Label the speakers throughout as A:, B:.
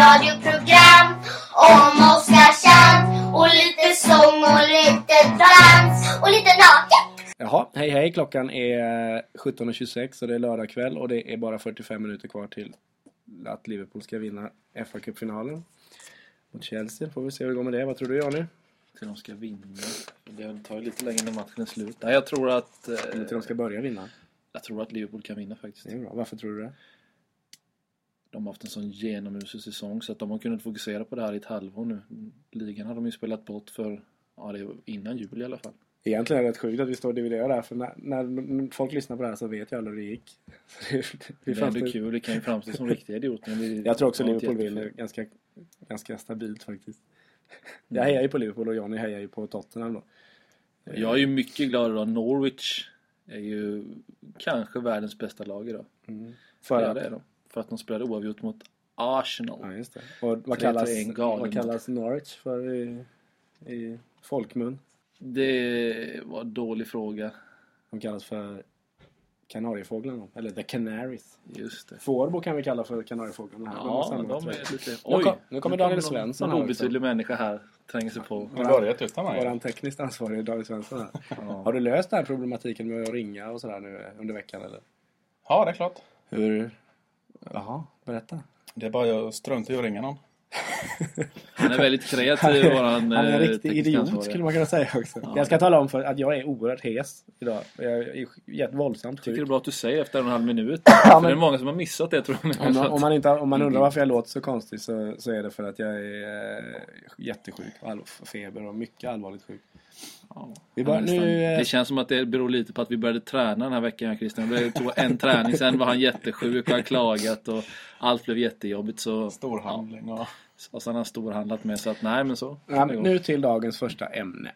A: radioprogram om Oskarshamn och lite sång och lite dans och lite naket.
B: Jaha, hej, klockan är 17.26 och det är lördag kväll och det är bara 45 minuter kvar till att Liverpool ska vinna FA-cupfinalen mot Chelsea. Får vi se hur det går med det. Vad tror du, Johnny?
C: Till de ska vinna. Det tar ju lite längre när matchen är slut. Nej, jag tror att...
B: Till de ska börja vinna?
C: Jag tror att Liverpool kan vinna faktiskt.
B: Det är bra. Varför tror du det?
C: De har haft en sån genomusig säsong så att de har kunnat fokusera på det här i ett halvår nu. Ligan har de ju spelat bort för det var innan jul i alla fall.
B: Egentligen är det rätt sjukt att vi står och dividerar där, för när folk lyssnar på det här så vet jag aldrig hur det gick.
C: Det är ändå kul, det kan ju framstå som riktiga idioter.
B: Jag tror också Liverpool vinner ganska stabilt faktiskt. Jag hejar ju på Liverpool och Johnny hejar ju på Tottenham då.
C: Jag är ju mycket glad idag. Norwich är ju kanske världens bästa lag idag.
B: För
C: att de spelade oavgjort mot Arsenal.
B: Ja, just det. Och vad kallas Norwich för i folkmun?
C: Det var en dålig fråga.
B: De kallas för Kanariefåglarna, eller The Canaries.
C: Just det.
B: Fårbo kan vi kalla för Kanariefåglarna.
C: Ja, de är lite... Oj,
B: nu kommer Daniel Svensson.
C: En obetydlig människa här tränger sig på.
B: Våran tekniskt ansvarig Daniel Svensson här. Ja. Har du löst den här problematiken med att ringa och sådär nu under veckan, eller?
D: Ja, det är klart.
B: Hur? Jaha, berätta.
D: Det är bara jag struntar i att ringa någon.
C: Han är väldigt kreativ.
B: Han är en riktig idiot skulle man kunna säga också. Ja. Jag ska tala om för att jag är oerhört hes idag. Jag är våldsamt sjuk.
C: Tycker det är bra att du säger efter 1,5 minut. För det är många som har missat det, tror jag.
B: Om man undrar varför jag låter så konstigt så är det för att jag är jättesjuk. Feber och mycket allvarligt sjuk.
C: Ja.
B: Det
C: känns som att det beror lite på att vi började träna den här veckan, Christian. Det tog en träning, sen var han jättesjuk och han klagat och allt blev jättejobbigt. Så,
D: storhandling. Ja.
C: Och sen har han storhandlat med, så att nej, men så.
B: Ja, nu till dagens första ämne.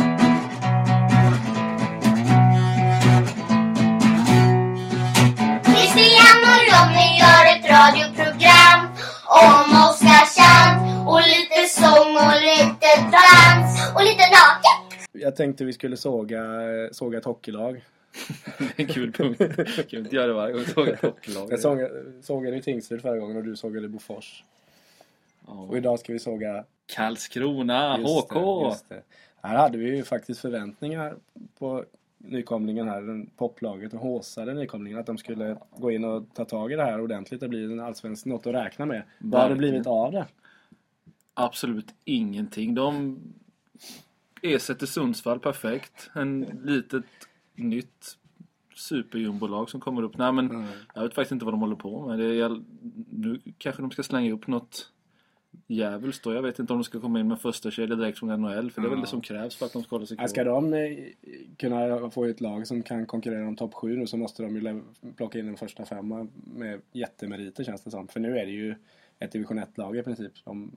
A: Christian och Ronny gör ett radioprogram om Oskarshamn och lite sång och lite dans och lite naket.
B: Jag tänkte vi skulle såga ett hockeylag.
C: En kul punkt. Kan vi inte göra det varje gång? Såga ett hockeylag.
B: Jag sågade i Tingsryd förra gången och du sågade Bofors. Och idag ska vi såga
C: Karlskrona, HK.
B: Just det. Här hade vi ju faktiskt förväntningar på nykomlingen här, poplaget och håsade nykomlingen, att de skulle gå in och ta tag i det här ordentligt. Det blir en allsvensk något att räkna med. Vad har det blivit av det?
C: Absolut ingenting. De ersätter Sundsvall perfekt. En litet nytt superjumbolag som kommer upp. Nej, men jag vet faktiskt inte vad de håller på med. Nu kanske de ska slänga upp något jävligt då. Jag vet inte om de ska komma in med första kedja direkt från NHL, för det är väl det som krävs för att de ska hålla sig kvar.
B: Ska de kunna få ett lag som kan konkurrera om topp 7 nu, så måste de ju plocka in den första 5 med jättemeriter, känns det som. För nu är det ju ett division 1-lag i princip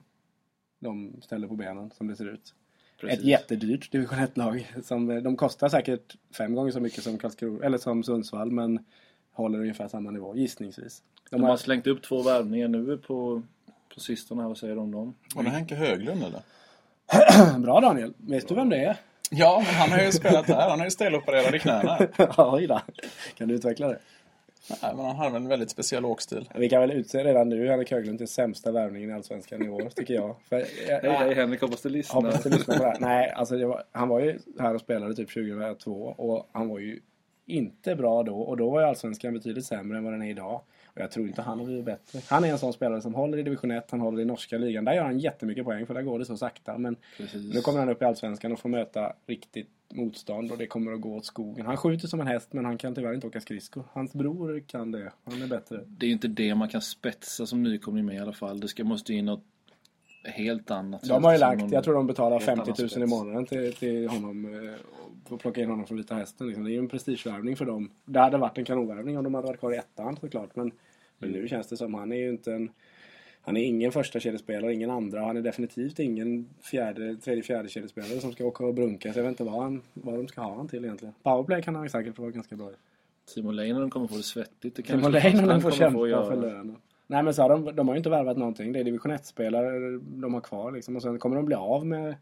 B: de ställer på benen som det ser ut. Precis. Ett jättedyrt division 1-lag. De kostar säkert 5 gånger så mycket som Karlskrona eller som Sundsvall, men håller ungefär samma nivå, gissningsvis.
C: De har slängt upp 2 värvningar nu på sistone. Vad säger de om dem?
D: Var det Henke Höglund eller?
B: Bra, Daniel. Vet du vem det är?
D: Ja, men han har ju spelat där. Han har ju stelopererad i knäna.
B: Oj då. Kan du utveckla det?
D: Nej, men han har en väldigt speciell åkstil.
B: Vi kan väl utse redan nu Henrik Höglund till sämsta värvningen i allsvenskan i år, tycker jag.
C: Hej Henrik, hoppas du lyssnar.
B: Hoppas du lyssnar på det här. Nej, alltså han var ju här och spelade typ 2002 och han var ju inte bra då. Och då var ju allsvenskan betydligt sämre än vad den är idag. Och jag tror inte han har blivit bättre. Han är en sån spelare som håller i division 1, han håller i norska ligan. Där gör han jättemycket poäng, för där går det så sakta. Men nu kommer han upp i allsvenskan och får möta riktigt motstånd och det kommer att gå åt skogen. Han skjuter som en häst, men han kan tyvärr inte åka skridsko. Hans bror kan det. Han är bättre.
C: Det är ju inte det man kan spetsa som nykomling med i alla fall. Det måste in något helt annat.
B: De har ju lagt, jag tror de betalar 50 000 i månaden till honom för att plocka in honom från Vita Hästen. Liksom. Det är ju en prestigevärvning för dem. Det hade varit en kanonvärvning om de hade varit kvar i ettan, såklart. Men nu känns det som han är ju inte han är ingen första kedjespelare, ingen andra. Han är definitivt ingen tredje, fjärde kedjespelare som ska åka och brunka. Så jag vet inte vad de ska ha han till egentligen. Powerplay kan han säkert vara ganska bra.
C: Timo Leinonen kommer få det svettigt.
B: Timo Leinonen får kämpa för lönen. Nej, men så de har ju inte värvat någonting. Det är division 1-spelare de har kvar liksom. Och sen kommer de bli av med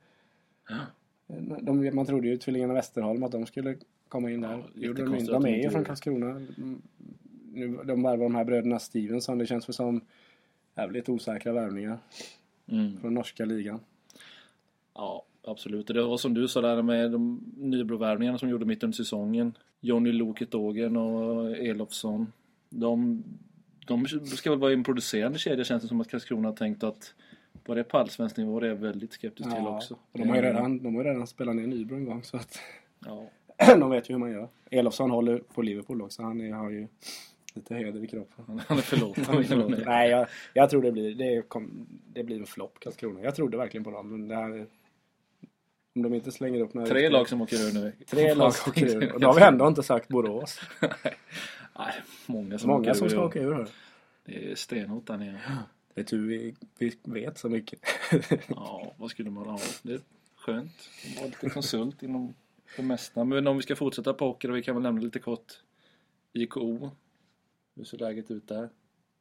B: man trodde ju Tvillingarna Västerholm att de skulle komma in där. De är ju från Karlskrona. Nu, de värvar de här bröderna Stevenson. Det känns för som jävligt osäkra värvningar från norska ligan.
C: Ja, absolut. Det var som du sa där med de Nybro-värvningarna som gjorde mitt under säsongen. Johnny Loketågen och Elofsson. De ska väl vara en producerande kedja, känns det som att Karlskrona har tänkt att vad det är på allsvensk nivå, det är jag väldigt skeptisk till också.
B: Och de har ju redan spelat ner Nybro en gång så att
C: Ja.
B: de vet ju hur man gör. Elofsson håller på Liverpool också. Han har ju lite heder i kroppen.
C: Han är förlåten.
B: Nej, jag tror det blir en flopp Karlskrona. Jag trodde verkligen på dem. Men det här, om de inte slänger upp några...
C: 3 lag som åker ur nu.
B: 3 lag som åker ur. Och då har vi ändå inte sagt Borås.
C: Nej, många
B: som ska åka ur. Här.
C: Det är stenhårt där nere.
B: Det är tur vi vet så mycket.
C: Ja, vad skulle man ha? Det är skönt. Vara lite konsult inom det mesta. Men om vi ska fortsätta på hockey, vi kan väl nämna lite kort IKO. Hur ser läget ut där?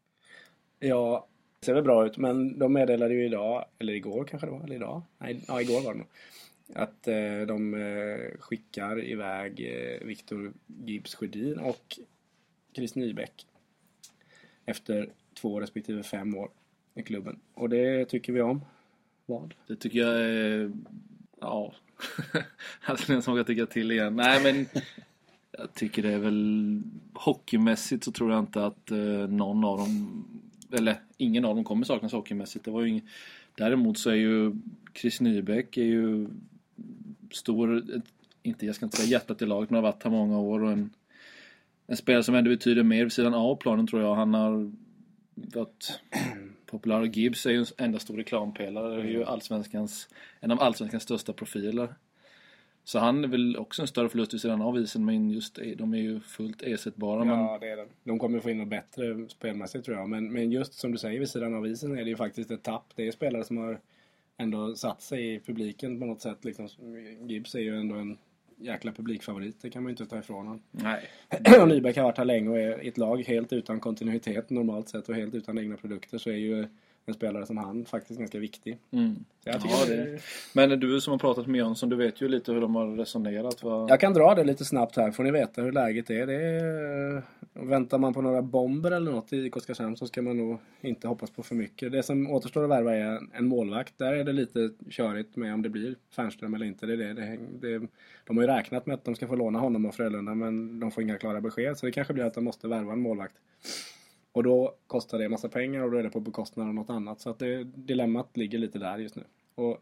B: Ja, det ser väl bra ut. Men de meddelade ju idag, eller igår kanske det var, eller idag. Nej, ja, igår var det nog. Att de skickar iväg Viktor Gibbs Sjödin och Chris Nybeck efter 2 respektive 5 år i klubben. Och det tycker vi om. Vad?
C: Det tycker jag är... Ja. Alltså den som jag tycker till igen. Nej, men jag tycker det är väl... Hockeymässigt så tror jag inte att någon av dem... Eller ingen av dem kommer saknas hockeymässigt. Det var ju Däremot så är ju Chris Nybeck är ju stor... Jag ska inte säga hjärtat i laget, men har varit här många år. Och en spelare som ändå betyder mer vid sidan av planen, tror jag. Han har varit populär. Gibbs är ju en enda stor reklampelare. Det är ju en av allsvenskans största profiler. Så han är väl också en större förlust vid sidan av isen, men just de är ju fullt ersättbara.
B: Ja, det är det. De kommer få in något bättre spelmässigt, tror jag. Men just som du säger, vid sidan av isen är det ju faktiskt ett tapp. Det är spelare som har ändå satt sig i publiken på något sätt. Liksom. Gibbs är ju ändå en jäkla publikfavorit. Det kan man ju inte ta ifrån honom.
C: Nej.
B: Och Nybeck har varit här länge och är i ett lag helt utan kontinuitet normalt sett och helt utan egna produkter, så är ju en spelare som han faktiskt ganska viktig. Så jag tycker det.
C: Men du som har pratat med Jönsson, du vet ju lite hur de har resonerat.
B: Jag kan dra det lite snabbt här, får ni veta hur läget är. Väntar man på några bomber eller något i Oskarshamn så ska man nog inte hoppas på för mycket. Det som återstår att värva är en målvakt. Där är det lite körigt med om det blir Fernström eller inte. De har ju räknat med att de ska få låna honom och Frölunda, men de får inga klara besked. Så det kanske blir att de måste värva en målvakt. Och då kostar det en massa pengar och då är det på bekostnad av något annat. Så att dilemmat ligger lite där just nu. Och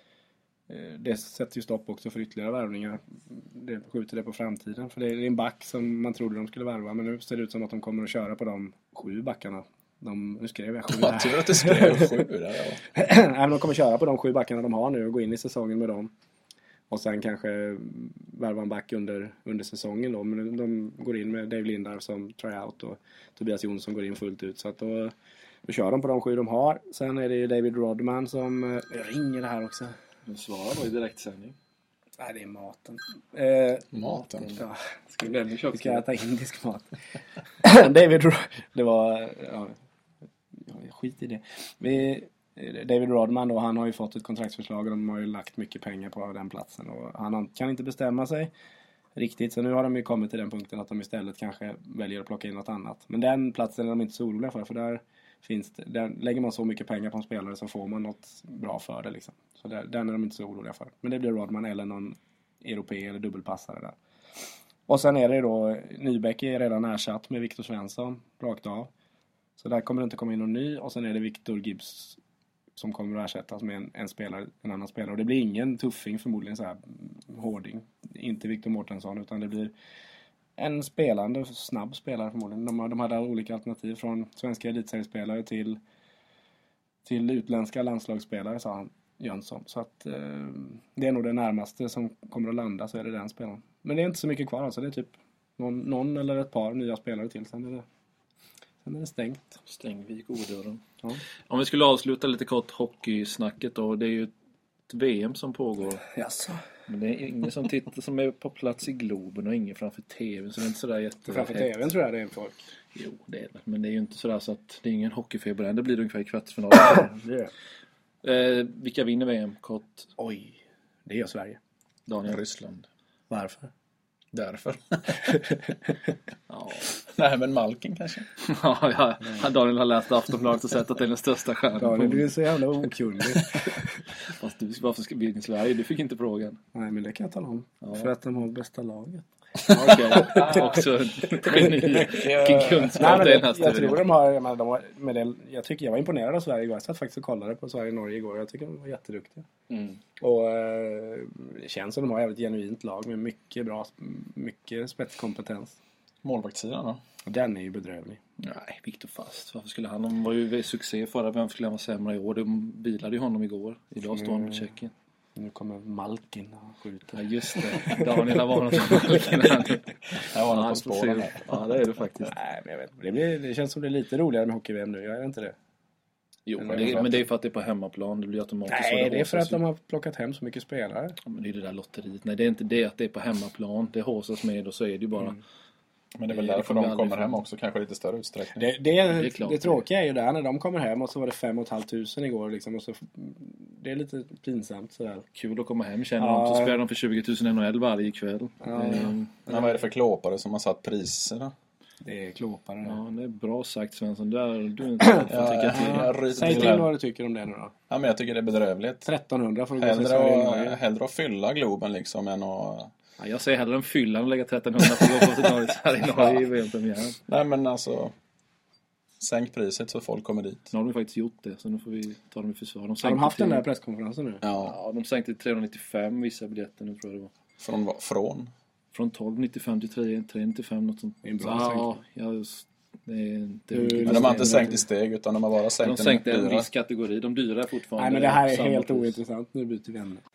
B: det sätter ju stopp också för ytterligare värvningar. Det skjuter det på framtiden. För det är en back som man trodde de skulle värva. Men nu ser det ut som att de kommer att köra på de 7 backarna. Nu skrev jag 7
D: här. Tur att du skrev 7 där, ja.
B: Nej, men de kommer köra på de 7 backarna de har nu och gå in i säsongen med dem. Och sen kanske värva en back under säsongen då. Men de går in med Dave Lindar som tryout och Tobias Jonsson går in fullt ut. Så att då kör de på de 7 de har. Sen är det ju David Rodman som ringer det här också.
C: Du svarar var i direktsändning.
B: Nej, det är maten.
D: Maten?
B: Ja, vi ska äta indisk mat. David det var... Ja, skit i det. David Rodman då, han har ju fått ett kontraktsförslag och de har ju lagt mycket pengar på den platsen. Och han kan inte bestämma sig riktigt. Så nu har de ju kommit till den punkten att de istället kanske väljer att plocka in något annat. Men den platsen är de inte så oroliga för där lägger man så mycket pengar på en spelare så får man något bra för det liksom. Så den är de inte så oroliga för. Men det blir Rodman eller någon europé eller dubbelpassare där. Och sen är det då, Nybeck är redan ersatt med Viktor Svensson rakt av. Så där kommer det inte komma in någon ny. Och sen är det Viktor Gibbs som kommer att ersättas med en annan spelare. Och det blir ingen tuffing förmodligen så här hårding. Inte Victor Mårtensson utan det blir en snabb spelare förmodligen. De hade olika alternativ från svenska elitseriespelare till utländska landslagsspelare, sa han Jönsson. Så att det är nog det närmaste som kommer att landa, så är det den spelaren. Men det är inte så mycket kvar alltså. Det är typ någon eller ett par nya spelare till. Sen är det stängt.
C: Stängvik odörren.
B: Ja.
C: Om vi skulle avsluta lite kort hockeysnacket då. Det är ju ett VM som pågår.
B: Jaså.
C: Men det är ingen som tittar som är på plats i Globen och ingen framför tv. Så det är inte sådär
B: Framför tvn tror jag det är folk.
C: Jo, det är det. Men det är ju inte sådär så att det är ingen hockeyfeber än. Det blir det ungefär i kvartsfinalen. Vilka vinner VM? Kort.
B: Oj, det gör Sverige.
C: Daniel.
D: Ryssland.
B: Varför?
D: Därför.
C: Ja.
D: Nej, men Malkin kanske.
C: Ja, Daniel har läst Aftonbladet och sett att det är den största stjärnan.
B: Daniel, du är så jävla okunnig.
C: Fast du, varför ska vi in i Sverige? Du fick inte frågan.
B: Nej, men det kan jag tala om.
C: Ja.
B: För att de har bästa laget.
C: Okej, också vilken kunskap det är nästa.
B: Jag tror de har, med det, jag var imponerad av Sverige igår. Jag satt faktiskt och kollade på Sverige-Norge igår. Jag tycker de var jätteduktiga. Och det känns som de har ett jävligt genuint lag med mycket spetskompetens.
D: Målvaktssidan då?
B: Den är ju bedrövlig.
C: Nej, Viktor Fast. Varför skulle han var ju succé förra, vem skulle han vara sämre i år? De bilade ju honom igår. Idag står han mot Tjeckien.
B: Nu kommer Malkin och skjuter.
C: Ja, just det. Daniel har varit som Malkin.
D: Jag var på spåren.
C: Ja, det är det faktiskt.
B: Nej, men jag vet. Det känns som det är lite roligare med hockey-VM nu. Jag är inte det.
C: Jo, men det är för att det är på hemmaplan. Det blir automatiskt.
B: Nej, det är för att de har plockat hem så mycket spelare.
C: Ja, men det är det där lotteriet. Nej, det är inte det att det är på hemmaplan. Det håsas med och så är det ju bara...
D: Men det är väl därför de kommer hem också, kanske lite större utsträckning.
B: Det tråkiga är ju där när de kommer hem och så var det 5 500 igår liksom, och så, det är lite pinsamt sådär.
C: Kul att komma hem, känner de. Så spelar de för 20 000 NHL varje kväll.
D: Men vad är det för klåpare som har satt priserna?
B: Det är klåpare.
C: Ja, det är bra sagt, Svensson. Du är inte
B: Säg till vad du tycker om det nu då.
D: Ja, men jag tycker det är bedrövligt.
B: 1300 för att gå till
D: hellre att fylla Globen liksom än att...
C: Ja, jag säger hellre en fylla och lägga 1300 på att gå till Norge i VM-premiären.
D: Nej, men alltså... Sänk priset så folk kommer dit.
C: Nu har de faktiskt gjort det, så nu får vi ta dem i försvar.
B: Har de haft den där presskonferensen nu?
C: Ja, de sänkte till 395 vissa biljetter nu, tror jag det var.
D: Från?
C: Från 12,95 till 3,95 något sånt.
B: Det är en bra
D: Men de har inte sänkt i steg, utan de har bara sänkt
C: de sänkte en viss kategori. De dyra är fortfarande...
B: Nej, men det här är helt ointressant. Nu byter vi ämne.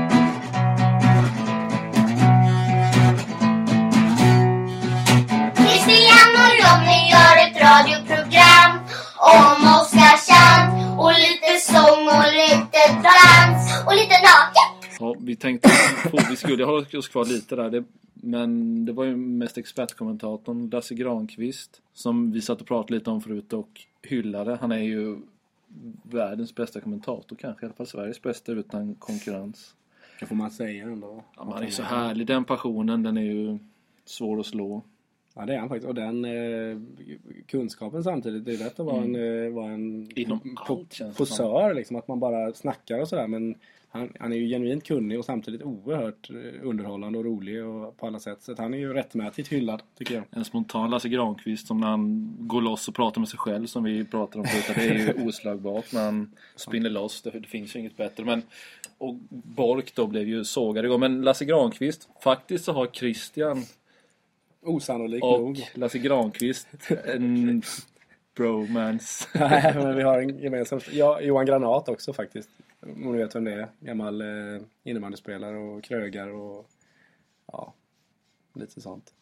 A: Christian och Ronny gör ett radioprogram om Oskarshamn och lite sång och lite dans och lite naket.
C: Ja, vi tänkte vi skulle ha oss kvar lite där. Men det var ju mest expertkommentatorn Lasse Granqvist som vi satt och pratade lite om förut och hyllade. Han är ju världens bästa kommentator, kanske i alla fall Sveriges bästa utan konkurrens.
B: Det får man säga ändå.
C: Ja, han är så härlig. Den passionen, den är ju svår att slå.
B: Ja, det är han faktiskt. Och den kunskapen samtidigt. Det är lätt att vara en posör, liksom. Att man bara snackar och sådär. Men han är ju genuint kunnig och samtidigt oerhört underhållande och rolig och på alla sätt. Så att han är ju rättmätigt hyllad, tycker jag.
C: En spontan Lasse Granqvist som när han går loss och pratar med sig själv, som vi pratar om förut. Det är ju oslagbart när han spinner loss. Det finns ju inget bättre. Men, och Bork då blev ju sågad igår. Men Lasse Granqvist, faktiskt så har Christian...
B: Osannolikt
C: och
B: nog.
C: Lasse Granqvist en bromance.
B: Nej, men vi har en gemensam... Ja, Johan Granat också faktiskt. Om ni vet vem det är. Gammal innebandyspelare och krögar och ja, lite sånt.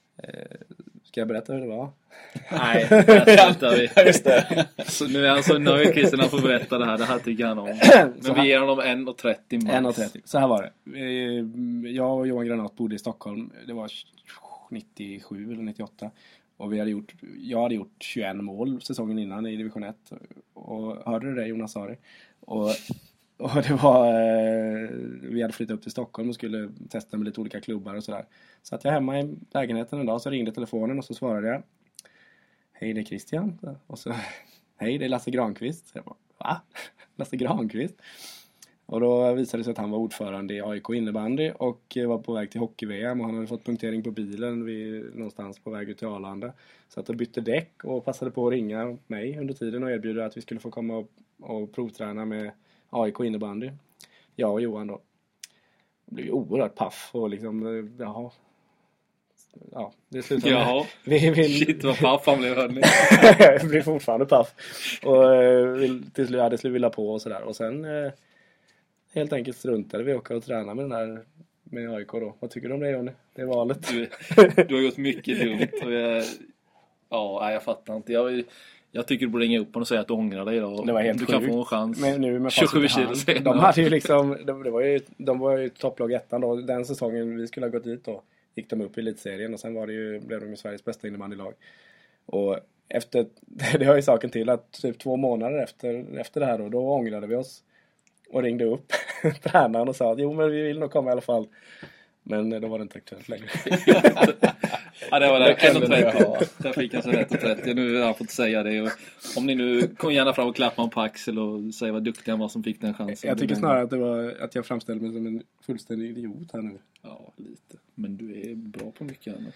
B: Ska jag berätta hur det var?
C: Nej, berätta vi. Just det. Så nu är han så nöjd, Christian, han får berätta det här. Det här tycker han om. Men vi ger honom 1,30 max.
B: 1,30. Så här var det. Jag och Johan Granat bodde i Stockholm. Det var 97 eller 98. Och jag hade gjort 21 mål säsongen innan i division 1. Och hörde du det, Jonas Sari? Och det var... vi hade flyttat upp till Stockholm och skulle testa med lite olika klubbar och sådär. Så att jag hemma i lägenheten en dag, så ringde telefonen och så svarade jag. Hej, det är Christian. Och så, hej, det är Lasse Granqvist. Så jag bara, va? Lasse Granqvist? Och då visade det sig att han var ordförande i AIK innebandy och var på väg till hockey-VM. Och han hade fått punktering på bilen någonstans på väg ut till Arlanda. Så att jag bytte däck och passade på att ringa mig under tiden och erbjuda att vi skulle få komma och provträna med AIK innebandy. Jag och Johan då. Det blev ju oerhört paff och liksom, ja, det slutade
C: med. Shit vad paff han blev, hörni.
B: Jag blev fortfarande paff. Och till slut hade jag vilja på och sådär. Och sen helt enkelt struntade vi och träna med AIK då. Vad tycker du om det, Jonny? Det är valet.
C: Du har gjort mycket dumt. Och jag fattar inte. Jag tycker du borde ringa upp honom och säga att du ångrar dig då.
B: Det var helt
C: du kan få en chans.
B: Men nu med
C: 27 kilo senare.
B: De hade ju liksom, de var ju topplag 1 då. Den säsongen vi skulle ha gått dit då gick de upp i elitserien och sen blev de ju Sveriges bästa innebandylag. Och det har ju saken till att typ 2 månader efter det här då ångrade vi oss och ringde upp tränaren och sa att jo, men vi vill nog komma i alla fall. Men då var det inte aktuellt längre.
C: Ja, det var det. 1,30. Där fick han sig 1,30. Nu har han fått säga det. Och om ni nu kom gärna fram och klappa honom på axel och säga vad duktig han var som fick den chansen.
B: Jag tycker snarare att det var att jag framställde mig som en fullständig idiot här nu.
C: Ja, lite. Men du är bra på mycket annat.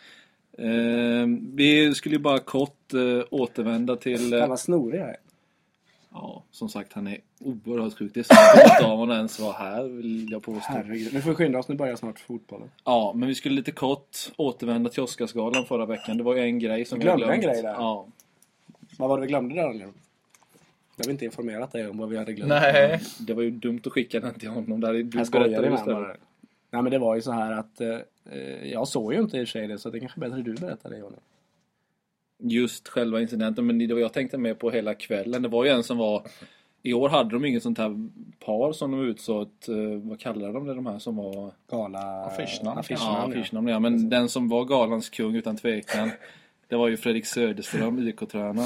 C: Vi skulle ju bara kort återvända till...
B: Han var snorig här.
C: Ja, som sagt, han är oerhört sjuk. Det är så svårt av honom ens vara här, vill jag påstå.
B: Herregud, nu får vi skynda oss, nu börjar snart fotbollen.
C: Ja, men vi skulle lite kort återvända till Oscarsgalan förra veckan. Det var ju en grej som vi
B: glömde
C: glömt.
B: en grej där.
C: Ja.
B: Vad var det vi glömde där, Daniel? Jag har inte informerat dig om vad vi hade glömt.
D: Nej.
C: Det var ju dumt att skicka den till honom. Där du
B: Jag skojar
C: berättade
B: med
C: istället.
B: bara. Nej, men det var ju så här att jag såg ju inte i och för sig det, så det kanske bättre du berättar det, Jonas.
C: Just själva incidenten, men det var jag tänkte med på hela kvällen. Det var ju en som var... I år hade de inget sånt här par som de utsåt, vad kallar de det, de här som var... Affischnamn, ja. Men den som var galans kung utan tvekan, det var ju Fredrik Söderström, IK-tränaren.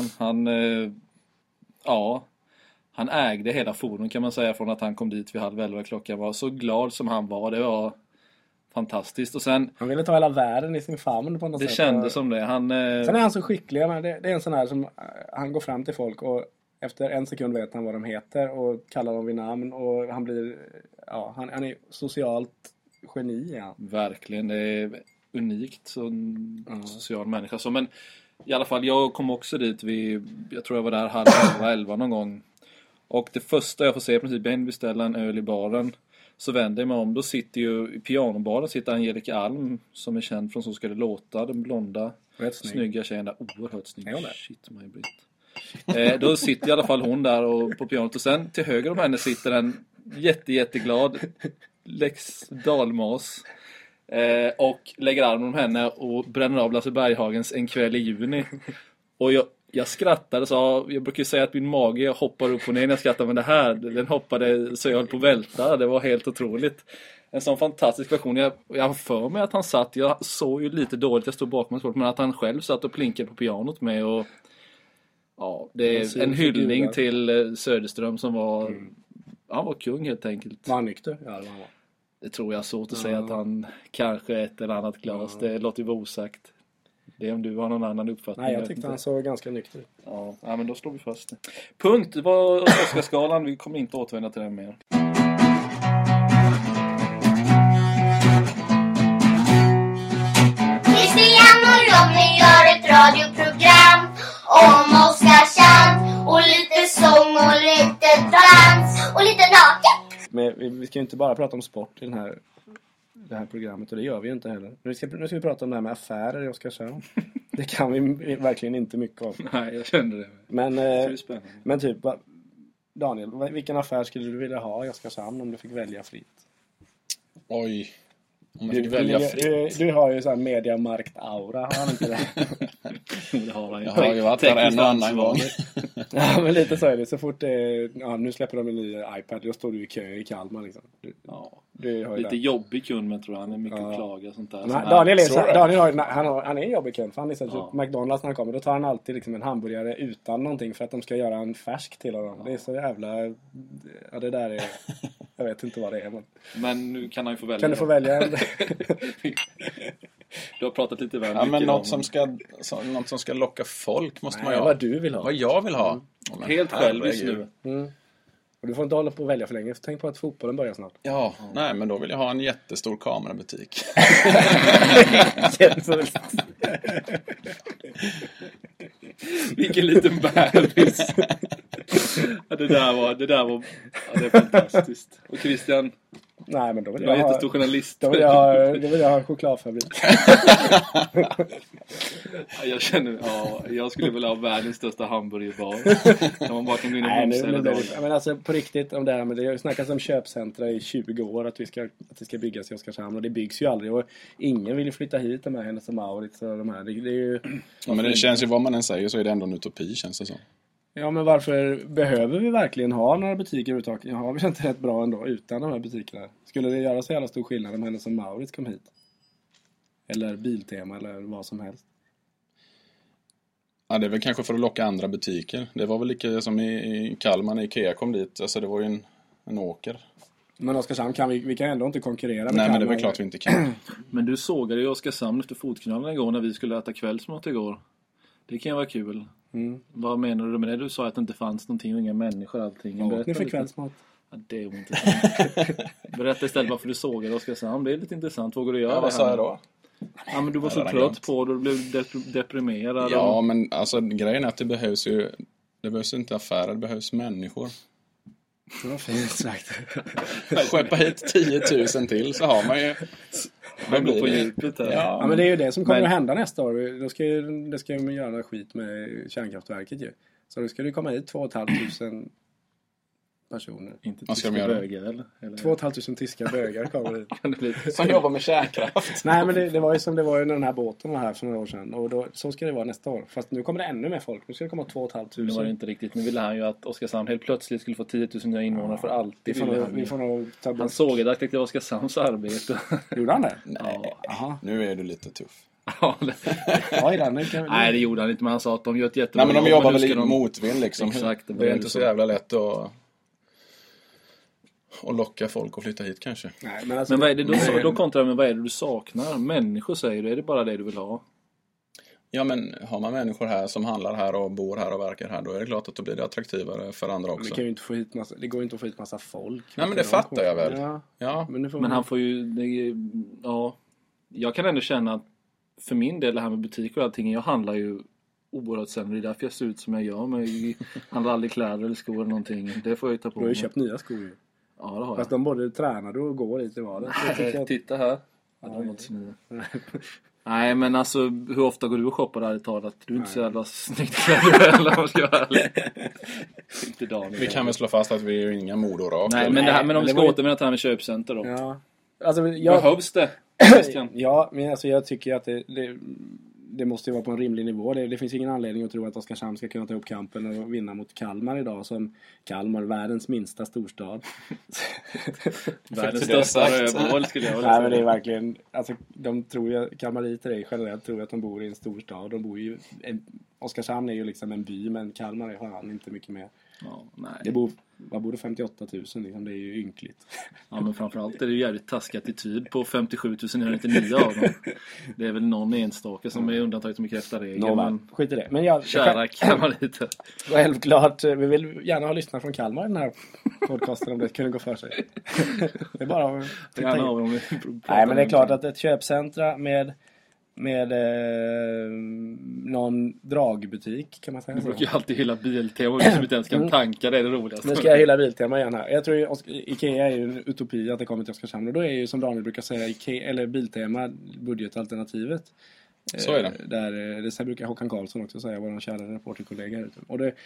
C: Han ägde hela forum, kan man säga, från att han kom dit vid 10:30 klockan. Var så glad som han var, det var fantastiskt. Och sen...
B: Han ville ta hela världen i sin famn på något sätt.
C: Det kändes som det.
B: Sen är han så skicklig, men det är en sån här som... Han går fram till folk och efter en sekund vet han vad de heter och kallar dem vid namn. Och han blir... Ja, han är socialt geni, ja.
C: Verkligen, det är unikt som social människa. Så, men i alla fall, jag kom också dit jag tror jag var där 10:30 någon gång. Och det första jag får se i princip är att beställa en öl i baren. Så vänder jag mig om. Då sitter ju i pianobaren sitter Angelica Alm, som är känd från Så ska det låta. Den blonda, snygga tjejen där. Oerhört snygg. Shit, my Britt. Då sitter i alla fall hon där och på pianot. Och sen till höger om henne sitter en jätteglad Lex Dalmas. Och lägger armen om henne och bränner av Lasse Berghagens En kväll i juni. Och jag skrattade, så jag brukar säga att min mage hoppar upp och ner när jag skrattar, men det här, den hoppade så jag höll på att välta. Det var helt otroligt. En sån fantastisk version. Jag har för mig att han satt, jag såg ju lite dåligt, jag stod bakom mig, men att han själv satt och plinkade på pianot med. Och ja, det är en hyllning till Söderström som var han var kung helt enkelt.
B: Var han nykter? Ja, det var han.
C: Det tror jag är svårt att säga att han kanske ett eller annat glas. Det låter ju osagt. Det är om du har någon annan uppfattning.
B: Nej, jag tyckte han såg ganska nykter.
C: Ja, men då slår vi fast det. Punkt, det var Oscarsgalan. Vi kommer inte återvända till den mer.
A: Christian och Ronny gör ett radioprogram om Oskarshamn och lite sång och lite dans och lite naken.
B: Men vi ska ju inte bara prata om sport i det här programmet, och det gör vi ju inte heller. Nu ska vi prata om det här med affärer i Oskarshamn. Det kan vi verkligen inte mycket av.
C: Nej, jag kände det.
B: Men typ, Daniel, vilken affär skulle du vilja ha i Oskarshamn om du fick välja fritt?
D: Oj. Om jag fick välja fritt.
B: Du har ju sån här mediamarkt-aura, har han inte det?
C: Det har han ju.
D: Jag har ju varit där en annan gång.
B: Ja, men lite så är det. Så fort nu släpper de en ny iPad, då står du i kö i Kalmar liksom. Lite
C: jobbig kund, men tror jag. Han är mycket klaga sånt där.
B: Men han är en jobbig kund. För han är McDonalds när han kommer. Då tar han alltid liksom en hamburgare utan någonting för att de ska göra en färsk till honom. Det är så jävla... Ja, det där är... Jag vet inte vad det är.
C: Men nu kan han ju få välja.
B: Kan du få välja en?
C: Du har pratat lite väl
D: mycket om... men något som ska locka folk måste man ju ha.
B: Vad du vill ha.
D: Vad jag vill ha.
C: Helt själv just nu.
B: Och du får inte hålla på att välja för länge. Tänk på att fotbollen börjar snart.
D: Ja, nej, men då vill jag ha en jättestor kamerabutik.
C: Vilken liten bebis. Det där var det är fantastiskt. Och Christian,
B: nej, men då vill
C: jag är jättestor journalist.
B: Då vill jag ha en chokladfabrik.
C: Jag skulle vilja ha världens största hamburgerbar. Där man bara kan gå in och mumsa hela dagen.
B: Men alltså på riktigt om det här, men det har snackats om köpcentra i 20 år att det ska byggas i Oskarshamn, och det byggs ju aldrig, och ingen vill ju flytta hit de här Hennes och Mauritz och de här. Det är ju...
D: Ja, men det känns ju, vad man än säger så är det ändå en utopi, känns det som.
B: Ja, men varför behöver vi verkligen ha några butiker överhuvudtaget? Har vi inte rätt bra ändå utan de här butikerna? Skulle det göra så jävla stor skillnad om Hennes och Mauritz kom hit? Eller Biltema eller vad som helst?
D: Ja, det är väl kanske för att locka andra butiker. Det var väl lika som i Kalmar när Ikea kom dit. Alltså det var ju en åker.
B: Men Oskarshamn vi kan ändå inte konkurrera med
D: Nej, men det är
B: Kalmar.
D: väl klart vi inte kan.
C: Men du sågade ju Oskarshamn efter fotknölarna igår när vi skulle äta kvällsmat igår. Det kan ju vara kul. Vad menar du med det? Du sa att det inte fanns någonting och inga människor och allting.
B: Ni fick kvällsmat.
C: Ja, det är intressant. Berätta istället varför du sågade Oskarshamn. Det är lite intressant. Vågar du göra det?
D: Vad sa jag då?
C: Ja, men du var så
D: redan
C: trött
D: glömt.
C: på det och du blev deprimerad.
D: Ja, men alltså grejen är att det behövs inte affärer, det behövs människor.
B: Det var fint sagt.
D: Skeppa hit 10 000 till så har man ju...
C: Man går på djupet här.
B: Ja, men det är ju det som kommer att hända nästa år. Det ska ju göra skit med kärnkraftverket ju. Så då ska det komma hit 2 500 personer.
C: Inte
D: Vad ska
C: tyska
D: de göra?
C: bögar eller?
B: 2 500 tyska bögar kommer hit.
C: Kan det bli?
D: Som jobbar med kärnkraft.
B: Nej, men det var ju som det var ju när den här båten var här för några år sedan. Och då, så ska det vara nästa år. Fast nu kommer det ännu mer folk. Nu ska det komma 2 500.
C: Nu var det inte riktigt. Nu ville han ju att Oskarshamn helt plötsligt skulle få 10 000 nya invånare för alltid.
B: Vi får nog ta
C: Han
B: bort.
C: såg det att det var Oskarshamns arbete.
B: Gjorde han det?
C: Ja.
B: Jaha.
D: Nu är du lite tuff.
C: Ja,
B: Oj, nu kan vi...
C: nej, det gjorde han inte. Men han sa att de gör ett jättebra
D: Nej, men de
C: jobb,
D: jobbar
C: nu
D: väl
C: ska
D: i motvind liksom.
C: Exakt,
D: Det är inte så jävla lätt att locka folk att flytta hit kanske.
B: Nej, men alltså,
C: Men vad är det då kontrar med vad är det du saknar? Människor säger du, är det bara det du vill ha?
D: Ja, men har man människor här som handlar här och bor här och verkar här, då är det klart att då blir det attraktivare för andra
B: vi
D: också.
B: kan ju inte få hit det går ju inte att få hit massa folk.
D: Nej, men det fattar jag väl.
B: Ja,
D: Ja,
B: men, nu får
C: Men
B: vi-
C: han får ju, ja, jag kan ändå känna att för min del det här med butiker och allting, jag handlar ju oerhört sämre. Det är därför jag ser ut som jag gör. Men jag handlar aldrig kläder eller skor eller någonting. Det får jag ju ta på
B: Du har ju
C: mig.
B: köpt nya skor ju.
C: Ja, det har
B: Fast
C: jag.
B: de både tränar och går lite i vardagen. Så jag tycker att-
C: Titta här. Ja, det var något nya. Nej, men alltså hur ofta går du och shoppar där i talet? Du är inte så jävla snyggt klädd eller vad ska jag vara ärlig. Inte Daniel.
D: vi kan väl slå fast att vi är ju inga modorak.
C: Nej, men, det här, men om vi
B: det
C: ska
B: var ju-
C: återvända till det här med köpcenter då.
B: Ja. Alltså, jag,
C: Behövs det? Christian?
B: ja, men alltså jag tycker att det måste ju vara på en rimlig nivå. Det finns ingen anledning att tro att Oskarshamn ska kunna ta upp kampen och vinna mot Kalmar idag. Som Kalmar, världens minsta storstad.
C: Världens
D: det
C: största
D: sagt.
C: rövhål skulle jag vilja
B: Nej, men det är
C: säga.
B: verkligen, alltså de tror ju, kalmariter är generellt tror att de bor i en storstad. De bor ju, Oskarshamn är ju liksom en by, men Kalmar är fan inte mycket mer.
C: Ja, nej.
B: Det bor 58 000 liksom, det är ju ynkligt.
C: Ja, men framförallt är det ju jävligt taskig attityd på 57 999 av dem. Det är väl någon enstaka som är undantaget som bekräftar regeln. Men
B: Skit i det. Men jag
C: kära Kalmariter.
B: självklart, vi vill gärna ha lyssnat från Kalmar i den här podcasten om det kunde gå för sig. Det är bara att
C: Gärna av dem.
B: Nej, men det är klart att ett köpcentra med någon dragbutik kan man säga
C: Du
B: så.
C: brukar ju alltid hylla Biltema som inte ens kan tanka, det är det roligaste.
B: Nu ska jag hylla Biltema igen här. Jag tror ju Ikea är ju en utopi att det kommer till Oskarshamn. Och då är ju som Daniel brukar säga Ikea, eller Biltema budgetalternativet.
D: Så är det.
B: Det så brukar Håkan Karlsson också säga, vår kära reporterkollega. Och det,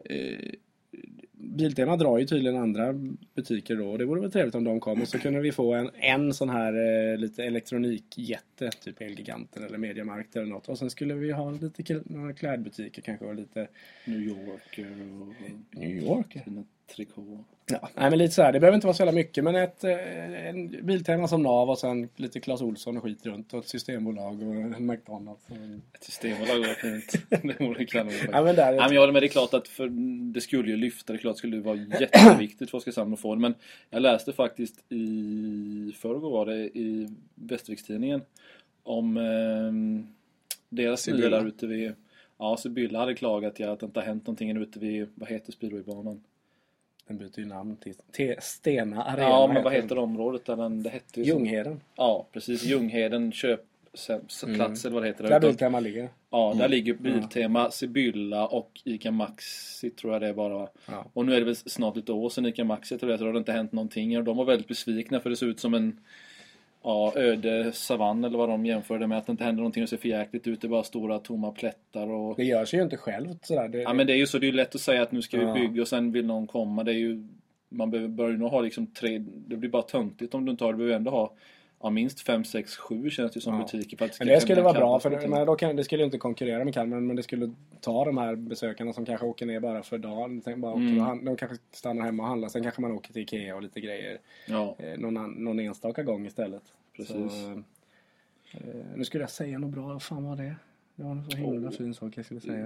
B: Biltema drar ju tydligen andra butiker då. Och det vore väl trevligt om de kom. Och så kunde vi få en sån här lite elektronikjätte. Typ Elgiganten eller Mediamarkt eller något. Och sen skulle vi ha några klädbutiker kanske. Och lite
C: New York och
B: New York.
C: sina trikå.
B: Ja, nej, men lite så här. Det behöver inte vara så jävla mycket. Men en Biltema som nav och sen lite Clas Ohlson och skit runt. Och ett systembolag och en McDonalds.
C: Ett systembolag var fint. Det vore kanon.
B: Ja, men där,
C: Nej, men jag håller med, det är klart att det skulle ju lyfta, det är klart skulle det vara jätteviktigt för Oskarshamn att få det. Men jag läste faktiskt i förrgår var det i Västervikstidningen om deras nya där ute vid, ja, Sibylla hade klagat att det inte har hänt någonting ute vid, vad heter speedwaybanan?
B: den byter ju namn till Stena Arena.
C: Ja, men vad heter området där det hette ju
B: Ljungheden.
C: Ja, precis, Ljungheden köpplats eller vad det heter
B: Där Biltema ligger.
C: Ja, där ligger Biltema, Sibylla och Ica Maxi tror jag det är bara.
B: Ja.
C: Och nu är det väl snart ett år sedan Ica Maxi tror jag, så det har inte hänt någonting. Och de var väldigt besvikna för det ser ut som en öde savann eller vad de jämförde med, att det inte händer någonting och ser förjäkligt ut. Det är bara stora tomma plättar och...
B: Det gör sig ju inte självt sådär.
C: Ja, men det är ju så, det är ju lätt att säga att nu ska vi bygga och sen vill någon komma. Det är ju, man börjar ju nog ha liksom det blir bara töntigt om du inte har, du behöver ändå ha minst 5, 6, 7 känns det som butiker. För att
B: Men det skulle vara bra, för
C: någonting.
B: det skulle ju inte konkurrera med Kalmar, men det skulle ta de här besökarna som kanske åker ner bara för dagen. De kanske stannar hemma och handlar, sen kanske man åker till Ikea och lite grejer.
C: Ja.
B: Någon enstaka gång istället.
C: Precis.
B: Så, nu skulle jag säga något bra, vad fan var det? Det var en så himla fin sak jag skulle säga.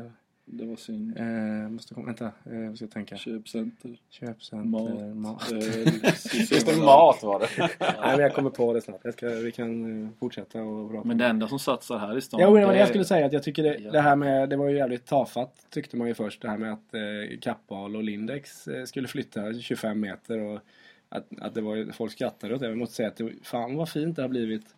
C: Det var synd.
B: Vänta, jag ska tänka.
C: Köpcenter.
B: Mat.
D: Just det, mat var det.
B: Nej, men jag kommer på det snart. Vi kan fortsätta och prata.
C: Men det enda som satsar här i stan...
B: Ja, det var det jag skulle säga. Att jag tycker det här med... Det var ju jävligt tafatt, tyckte man ju först. Det här med att Kappahl och Lindex skulle flytta 25 meter. Och att det var... Folk skrattade åt det. Jag måste säga att fan vad fint det har blivit.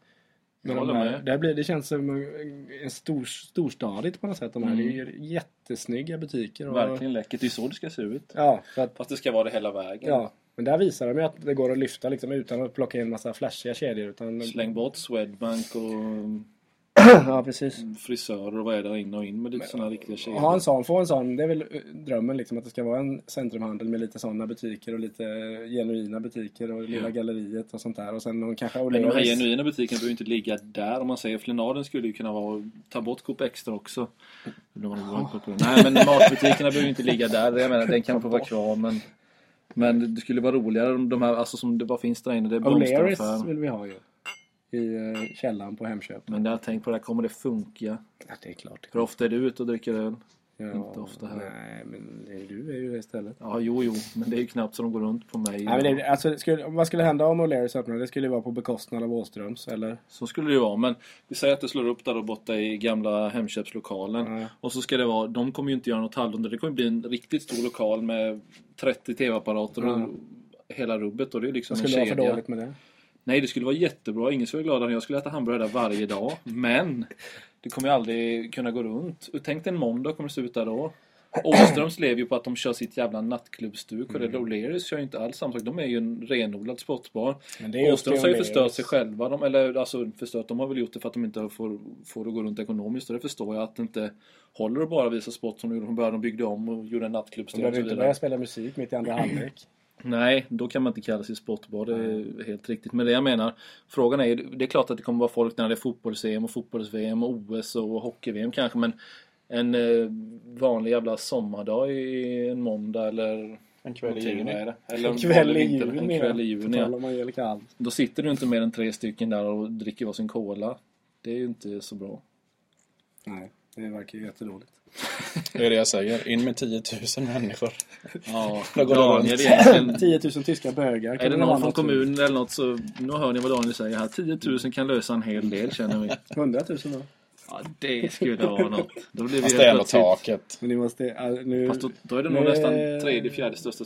B: Det känns som en storstadigt på något sätt. Det är ju jättesnygga butiker.
C: Verkligen läckert. Det är så det ska se ut.
B: Ja,
C: fast det ska vara det hela vägen.
B: Ja, men där visar de ju att det går att lyfta liksom, utan att plocka in en massa flashiga kedjor.
C: Släng bort Swedbank och
B: ja, precis.
C: Frisörer och vad är det in och in med lite sådana riktiga kedjor.
B: Få en sån, det är väl drömmen liksom, att det ska vara en centrumhandel med lite sådana butiker och lite genuina butiker och lilla galleriet och sånt där. Och sen kanske
C: men de här genuina butikerna behöver ju inte ligga där. Om man säger Flenaden skulle ju kunna vara ta bort Coop Extra också. Nej, men matbutikerna behöver ju inte ligga där. Jag menar, den kan få vara kvar, men det skulle vara roligare de här, alltså som det bara finns där inne. Det är
B: O'Learys vill vi ha ju. I källan på Hemköp.
C: Men jag tänker på det, kommer det funka?
B: Ja, det är klart.
C: Hur ofta är du ute och dricker öl?
B: Ja,
C: inte ofta här.
B: Nej, men du är ju det istället.
C: Ja, jo. Men det är ju knappt så de går runt på mig.
B: Nej, men vad skulle hända om O'Learys öppnade? Det skulle ju vara på bekostnad av Åströms, eller?
C: Så skulle det ju vara, men vi säger att det slår upp där och borta i gamla Hemköpslokalen. Och så ska det vara, de kommer ju inte göra något halvdant. Det kommer bli en riktigt stor lokal med 30 tv-apparater och hela rubbet. Och det är liksom
B: vad skulle vara för dåligt med det?
C: Nej, det skulle vara jättebra. Ingen skulle vara glad om jag skulle äta hamburgare där varje dag. Men det kommer ju aldrig kunna gå runt. Tänk dig en måndag kommer det se ut där då. Åströms lever ju på att de kör sitt jävla nattklubbstuk. Och det O'Learys kör ju inte alls samma sak. De är ju en renodlad sportbar. Åströms har ju förstört sig själva. De har väl gjort det för att de inte får det gå runt ekonomiskt. Och det förstår jag att det inte håller att bara visa sport som de gjorde från början. De byggde om och gjorde en nattklubbstuk.
B: De behöver inte börja spela musik mitt i andra halvlek.
C: Nej, då kan man inte kalla sig sportbar, det är helt riktigt. Men det jag menar, frågan är, det är klart att det kommer vara folk när det är fotbolls-EM och fotbolls-VM och OS och hockey-VM kanske, men en vanlig jävla sommardag i en måndag eller
D: en kväll i juni.
C: Eller
B: en kväll i juni,
C: ja. Då sitter du inte mer än 3 stycken där och dricker varsin cola. Det är ju inte så bra.
B: Nej, det verkar ju jättedåligt.
D: Det är det jag säger. In med 10 000 människor.
C: Ja,
B: Daniel 10 000 tyska bögar.
C: Är det någon från kommunen eller något så nu hör ni vad Daniel säger här. 10 000 kan lösa en hel del, känner vi.
B: 100 000 då?
C: Ja, det skulle vara något. Då blir vi
D: helt plötsligt taket.
B: Men ni måste,
C: fast då är det nog nästan 3/4 största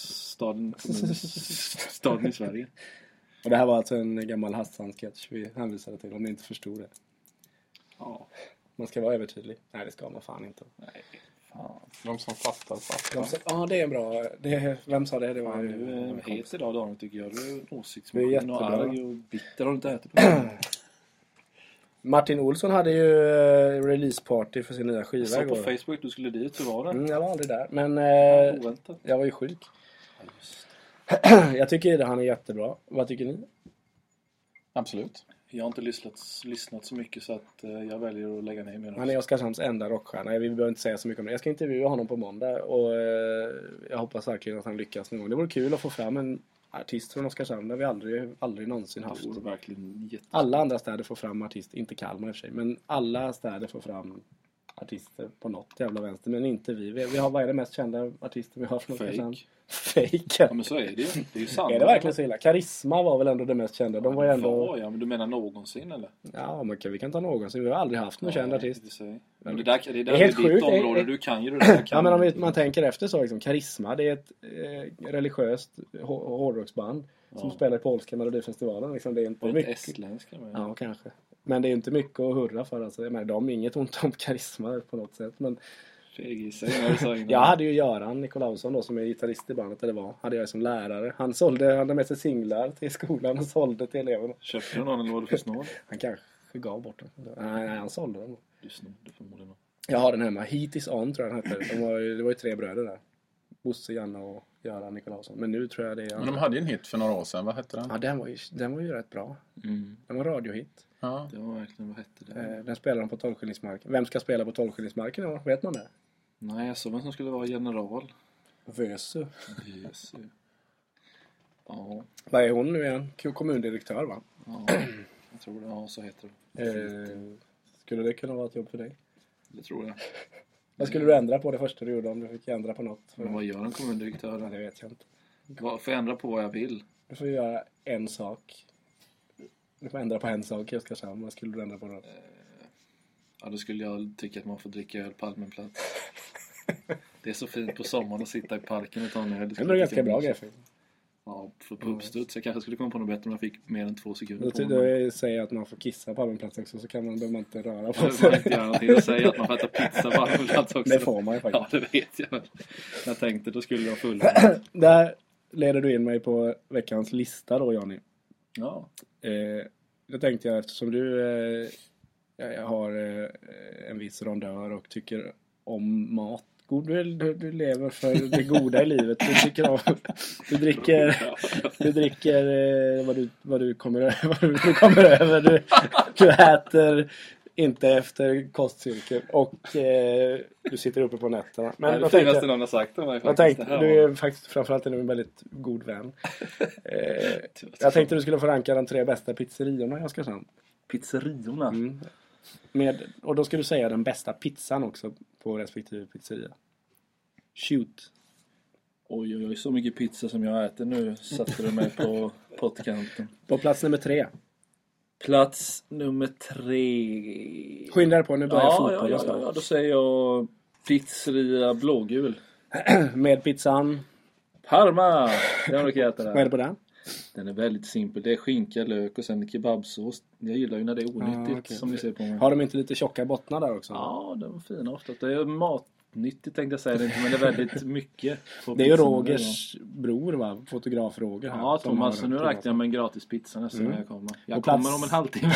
C: staden i Sverige.
B: Och det här var alltså en gammal Hassan-sketch vi hänvisade till, om ni inte förstod det.
C: Ja.
B: Man ska vara övertydlig. Nej, det ska man fan inte.
C: Nej, fan.
D: De som fattar.
B: Ja, det är bra. Vem sa det? Det var
C: ju het idag, Daniel, tycker jag. Du är en
B: åsiktsmaskin
C: och arg och bitter. Har du inte ätit på det?
B: Martin Olsson hade ju releaseparty för sin nya skiva.
C: Jag såg på Facebook, du skulle dit, hur var det?
B: Jag var aldrig där, men jag var ju sjuk.
C: Ja,
B: jag tycker att han är jättebra. Vad tycker ni?
D: Absolut.
C: Jag har inte lyssnat så mycket så att jag väljer att lägga ner mig.
B: Han är Oskarshamns enda rockstjärna. Vi behöver inte säga så mycket om det. Jag ska intervjua honom på måndag och jag hoppas verkligen att han lyckas någon gång. Det vore kul att få fram en artist från Oskarshamn. Det har vi aldrig någonsin haft. Alla andra städer får fram artister, inte Kalmar i och för sig, men alla städer får fram artister på något jävla vänster, men inte vi. Vi har, vad är det mest kända artister vi har från Oskarshamn? Fake.
C: Ja, men så är det ju. Det är ju sant.
B: Är det verkligen så illa? Karisma var väl ändå det mest kända. De var ju ändå...
C: Ja, men du menar någonsin, eller?
B: Ja, men vi kan ta någonsin. Vi har aldrig haft någon känd artist.
C: Men det är
B: helt
C: ditt
B: sjukt.
C: område. Du kan ju det där.
B: Ja, men om man tänker efter så, liksom, Karisma, det är ett religiöst hårdrocksband som spelar i polska Melodifestivalen. Liksom, det är inte mycket...
C: Estländska med.
B: Ja, kanske. Men det är inte mycket att hurra för. Alltså. De har inget ont om Karisma på något sätt. Men... Jag hade ju Göran Nikolausson då, som är gitarrist i bandet, hade jag som lärare. Han hade med sig singlar till skolan och sålde till eleverna.
C: Köpte du någon eller var du för snål?
B: Han kanske gav bort den. Nej, han sålde den.
C: Du snodde förmodligen.
B: Jag har den hemma. Heat is on tror jag den hette. Det var ju 3 bröder där. Bosse, Janna och Göran Nikolausson. Men nu tror jag det är...
D: Men de hade ju en hit för några år sedan. Vad hette den?
B: Ja, den var ju rätt bra. Den var radiohit.
C: Ja. Det var verkligen, vad hette det?
B: Den spelar de på 12-skillingsmarken. Vem ska spela på 12-skillingsmarken då? Vet man det?
C: Nej, jag såg vem som skulle vara general.
B: Vösu.
C: Ja.
B: Vad är hon nu igen? Kommundirektör, va?
C: Ja, jag tror det. Ja, så heter det.
B: Skulle det kunna vara ett jobb för dig?
C: Det tror jag.
B: Vad skulle du ändra på det första du gjorde om du fick ändra på något?
C: Men vad gör en kommundirektör?
B: Det vet jag inte.
C: Får jag ändra på vad jag vill?
B: Du får göra en sak. Du får ändra på en sak i Oskarshamn. Vad skulle du ändra på då?
C: Ja, då skulle jag tycka att man får dricka öl på allmän plats. Det är så fint på sommaren att sitta i parken och ta en öl.
B: Det är ganska bra grej.
C: Ja, för pubstuds. Jag kanske skulle komma på något bättre om jag fick mer än 2 sekunder på
B: Då säger att man får kissa på allmän plats också, så kan man, behöver man inte röra på
C: Jag
B: sig.
C: får inte göra någonting. Jag säger att man får äta pizza på allmän plats också.
B: Det får man ju faktiskt.
C: Ja, det vet jag. Jag tänkte, då skulle jag full.
B: Där leder du in mig på veckans lista då, Johnny.
C: Ja.
B: Då tänkte jag, eftersom du har en viss rondör och tycker om mat. Du lever för det goda i livet. Du tycker om, du dricker vad du kommer över. Du äter inte efter kostcirkeln och du sitter uppe på nätterna.
C: Men det finaste någon har sagt om mig faktiskt.
B: Du är faktiskt framförallt en väldigt god vän. Jag tänkte du skulle få ranka de 3 bästa pizzeriorna i Oskarshamn.
C: Pizzeriorna?
B: Och då ska du säga den bästa pizzan också på respektive pizzeria. Shoot.
C: Oj, så mycket pizza som jag äter nu satte du mig på pottkanten.
B: På plats nummer 3.
C: Plats nummer 3.
B: Skynda på, nu börjar fotbollen.
C: Ja, då säger jag pizzeria blågul.
B: Med pizzan
C: Parma! Den brukar jag äta där.
B: Vad är det på den?
C: Den är väldigt simpel. Det är skinka, lök och sen kebabsås. Jag gillar ju när det är onyttigt som ni ser på mig.
B: Har de inte lite tjocka bottnar där också?
C: Ja, de är fina ofta. Det är matnyttigt tänkte jag säga det inte, men det är väldigt mycket.
B: Det är ju Rogers bror, va? Fotograf Roger här.
C: Ja, Thomas. Så nu räknar jag med en gratis pizza nästa gång jag kommer. Jag kommer om en halvtimme.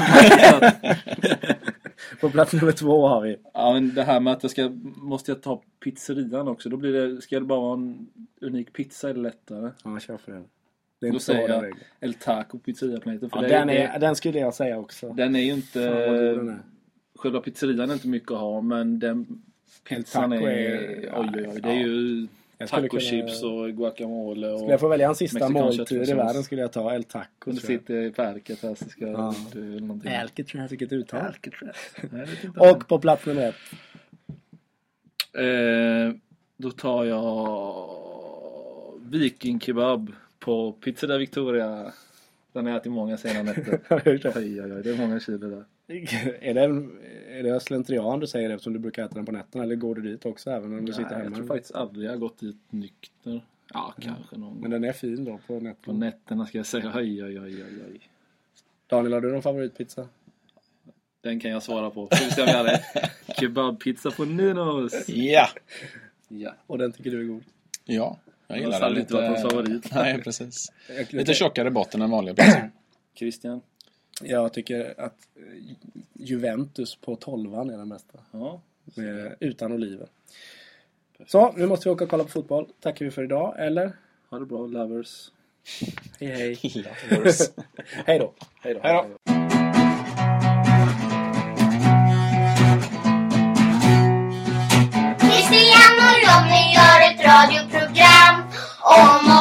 B: På plats nummer 2 har vi.
C: Ja, men det här med att måste jag ta pizzerian också. Då blir det, ska det bara vara en unik pizza eller lättare?
B: Ja, kör för det.
C: Då säger jag El Taco pizzeriaplaneten.
B: Ja, den skulle jag säga också.
C: Den är ju inte... Själva pizzerian är inte mycket att ha, men den pizzan är... Oj. Det är ju tacochips och guacamole. Och
B: skulle jag få välja en sista måltid i världen skulle jag ta El Taco.
C: Det sitter i Perket här så ska
B: Alcatraz, vilket uttal.
C: Alcatraz.
B: Och på plats nummer 1.
C: Då tar jag Viking kebab på Pizzeria Victoria. Den har jag ätit många sena nätter. Det är många kilo där.
B: Är det slentrian du säger eftersom du brukar äta den på nätterna, eller går du dit också även om du sitter hemma?
C: Jag tror faktiskt aldrig jag har gått dit nykter. Ja, kanske någon gång.
B: Men den är fin då på nätterna.
C: På nätterna ska jag säga oj.
B: Daniel, har du någon favoritpizza?
C: Den kan jag svara på. Får vi se om jag har det. Kebabpizza på Ninos.
D: Ja.
B: Och den tycker du är god?
D: Ja, jag gillar den lite.
C: Inte varit favorit.
D: Nej, precis. Lite tjockare botten än vanliga pizza.
C: Christian?
B: Jag tycker att Juventus på 12an är den bästa.
C: Ja.
B: Utan oliver. Så, nu måste vi åka och kolla på fotboll. Tackar vi för idag, eller?
C: Ha det bra, lovers.
B: Hej.
D: Lovers.
B: Hej då.
A: Christian och Johnny gör ett radioprogram om